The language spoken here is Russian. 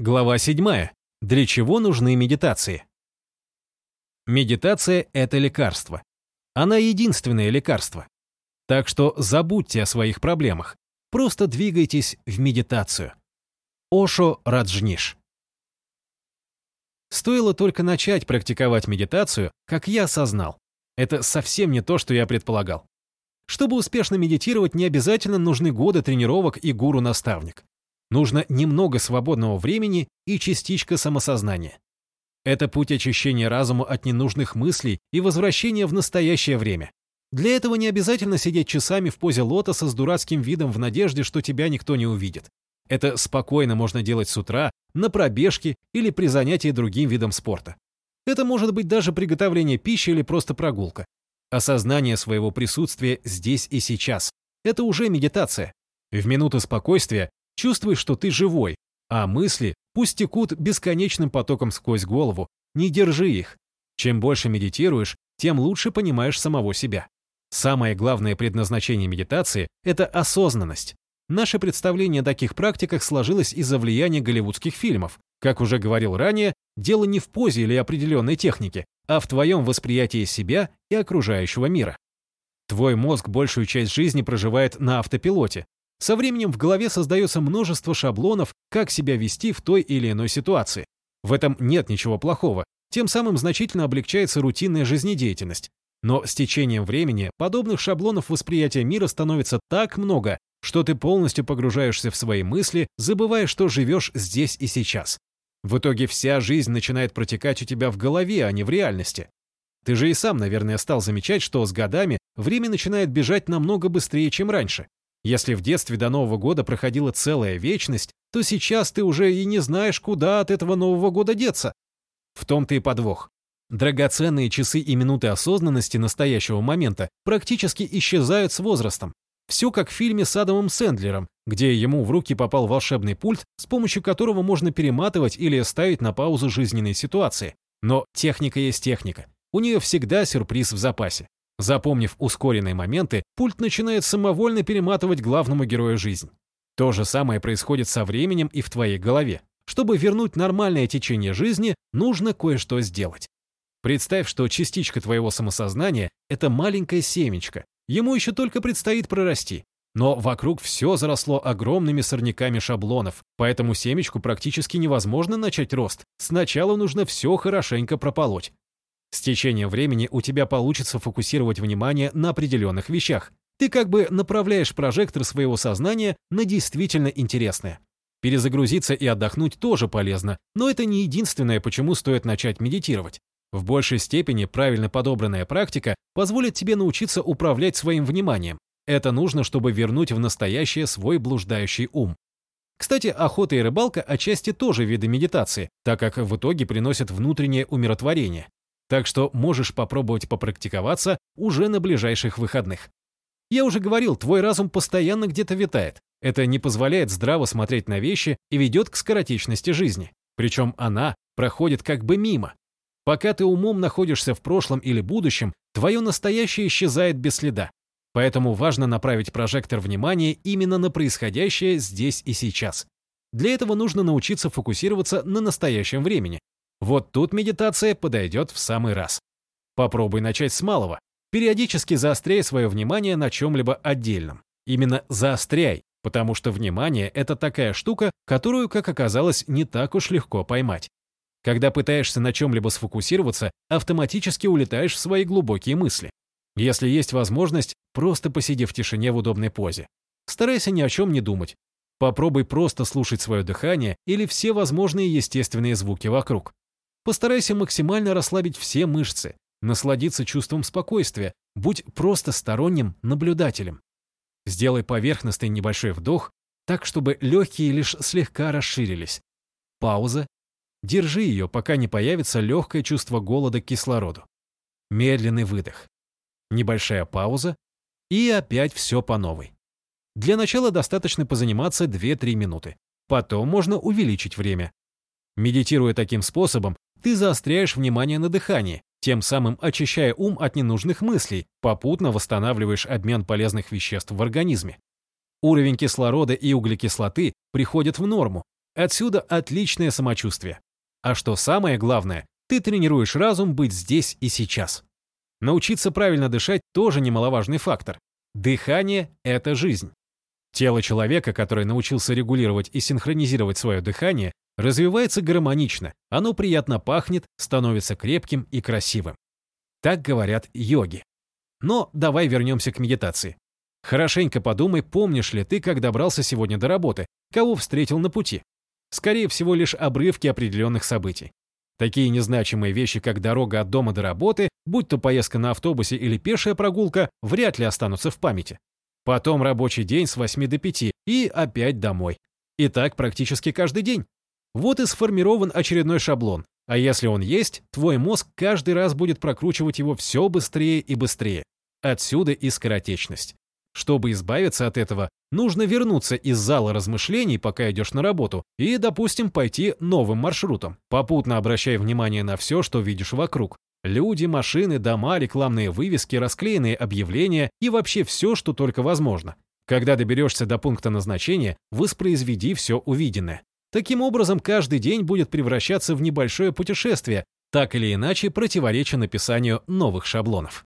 Глава 7. Для чего нужны медитации? Медитация – это лекарство. Она единственное лекарство. Так что забудьте о своих проблемах. Просто двигайтесь в медитацию. Ошо Раджниш. Стоило только начать практиковать медитацию, как я осознал. Это совсем не то, что я предполагал. Чтобы успешно медитировать, не обязательно нужны годы тренировок и гуру-наставник. Нужно немного свободного времени и частичка самосознания. Это путь очищения разума от ненужных мыслей и возвращения в настоящее время. Для этого не обязательно сидеть часами в позе лотоса с дурацким видом в надежде, что тебя никто не увидит. Это спокойно можно делать с утра, на пробежке или при занятии другим видом спорта. Это может быть даже приготовление пищи или просто прогулка. Осознание своего присутствия здесь и сейчас – это уже медитация. В минуты спокойствия чувствуй, что ты живой, а мысли пусть текут бесконечным потоком сквозь голову, не держи их. Чем больше медитируешь, тем лучше понимаешь самого себя. Самое главное предназначение медитации – это осознанность. Наше представление о таких практиках сложилось из-за влияния голливудских фильмов. Как уже говорил ранее, дело не в позе или определенной технике, а в твоем восприятии себя и окружающего мира. Твой мозг большую часть жизни проживает на автопилоте. Со временем в голове создается множество шаблонов, как себя вести в той или иной ситуации. В этом нет ничего плохого, тем самым значительно облегчается рутинная жизнедеятельность. Но с течением времени подобных шаблонов восприятия мира становится так много, что ты полностью погружаешься в свои мысли, забывая, что живешь здесь и сейчас. В итоге вся жизнь начинает протекать у тебя в голове, а не в реальности. Ты же и сам, наверное, стал замечать, что с годами время начинает бежать намного быстрее, чем раньше. Если в детстве до Нового года проходила целая вечность, то сейчас ты уже и не знаешь, куда от этого Нового года деться. В том-то и подвох. Драгоценные часы и минуты осознанности настоящего момента практически исчезают с возрастом. Все как в фильме с Адамом Сэндлером, где ему в руки попал волшебный пульт, с помощью которого можно перематывать или ставить на паузу жизненные ситуации. Но техника есть техника. У нее всегда сюрприз в запасе. Запомнив ускоренные моменты, пульт начинает самовольно перематывать главному герою жизнь. То же самое происходит со временем и в твоей голове. Чтобы вернуть нормальное течение жизни, нужно кое-что сделать. Представь, что частичка твоего самосознания – это маленькое семечко. Ему еще только предстоит прорасти. Но вокруг все заросло огромными сорняками шаблонов, поэтому семечку практически невозможно начать рост. Сначала нужно все хорошенько прополоть. С течением времени у тебя получится фокусировать внимание на определенных вещах. Ты как бы направляешь прожектор своего сознания на действительно интересное. Перезагрузиться и отдохнуть тоже полезно, но это не единственное, почему стоит начать медитировать. В большей степени правильно подобранная практика позволит тебе научиться управлять своим вниманием. Это нужно, чтобы вернуть в настоящее свой блуждающий ум. Кстати, охота и рыбалка отчасти тоже виды медитации, так как в итоге приносят внутреннее умиротворение. Так что можешь попробовать попрактиковаться уже на ближайших выходных. Я уже говорил, твой разум постоянно где-то витает. Это не позволяет здраво смотреть на вещи и ведет к скоротечности жизни. Причем она проходит как бы мимо. Пока ты умом находишься в прошлом или будущем, твое настоящее исчезает без следа. Поэтому важно направить прожектор внимания именно на происходящее здесь и сейчас. Для этого нужно научиться фокусироваться на настоящем времени. Вот тут медитация подойдет в самый раз. Попробуй начать с малого. Периодически заостряй свое внимание на чем-либо отдельном. Именно заостряй, потому что внимание – это такая штука, которую, как оказалось, не так уж легко поймать. Когда пытаешься на чем-либо сфокусироваться, автоматически улетаешь в свои глубокие мысли. Если есть возможность, просто посиди в тишине в удобной позе. Старайся ни о чем не думать. Попробуй просто слушать свое дыхание или все возможные естественные звуки вокруг. Постарайся максимально расслабить все мышцы, насладиться чувством спокойствия, будь просто сторонним наблюдателем. Сделай поверхностный небольшой вдох, так, чтобы легкие лишь слегка расширились. Пауза. Держи ее, пока не появится легкое чувство голода к кислороду. Медленный выдох. Небольшая пауза. И опять все по новой. Для начала достаточно позаниматься 2-3 минуты. Потом можно увеличить время. Медитируя таким способом, ты заостряешь внимание на дыхании, тем самым очищая ум от ненужных мыслей, попутно восстанавливаешь обмен полезных веществ в организме. Уровень кислорода и углекислоты приходят в норму. Отсюда отличное самочувствие. А что самое главное, ты тренируешь разум быть здесь и сейчас. Научиться правильно дышать тоже немаловажный фактор. Дыхание – это жизнь. Тело человека, который научился регулировать и синхронизировать свое дыхание, развивается гармонично, оно приятно пахнет, становится крепким и красивым. Так говорят йоги. Но давай вернемся к медитации. Хорошенько подумай, помнишь ли ты, как добрался сегодня до работы, кого встретил на пути. Скорее всего, лишь обрывки определенных событий. Такие незначимые вещи, как дорога от дома до работы, будь то поездка на автобусе или пешая прогулка, вряд ли останутся в памяти. Потом рабочий день с 8 до 5 и опять домой. И так практически каждый день. Вот и сформирован очередной шаблон. А если он есть, твой мозг каждый раз будет прокручивать его все быстрее и быстрее. Отсюда и скоротечность. Чтобы избавиться от этого, нужно вернуться из зала размышлений, пока идешь на работу, и, допустим, пойти новым маршрутом. Попутно обращай внимание на все, что видишь вокруг. Люди, машины, дома, рекламные вывески, расклеенные объявления и вообще все, что только возможно. Когда доберешься до пункта назначения, воспроизведи все увиденное. Таким образом, каждый день будет превращаться в небольшое путешествие, так или иначе противореча написанию новых шаблонов.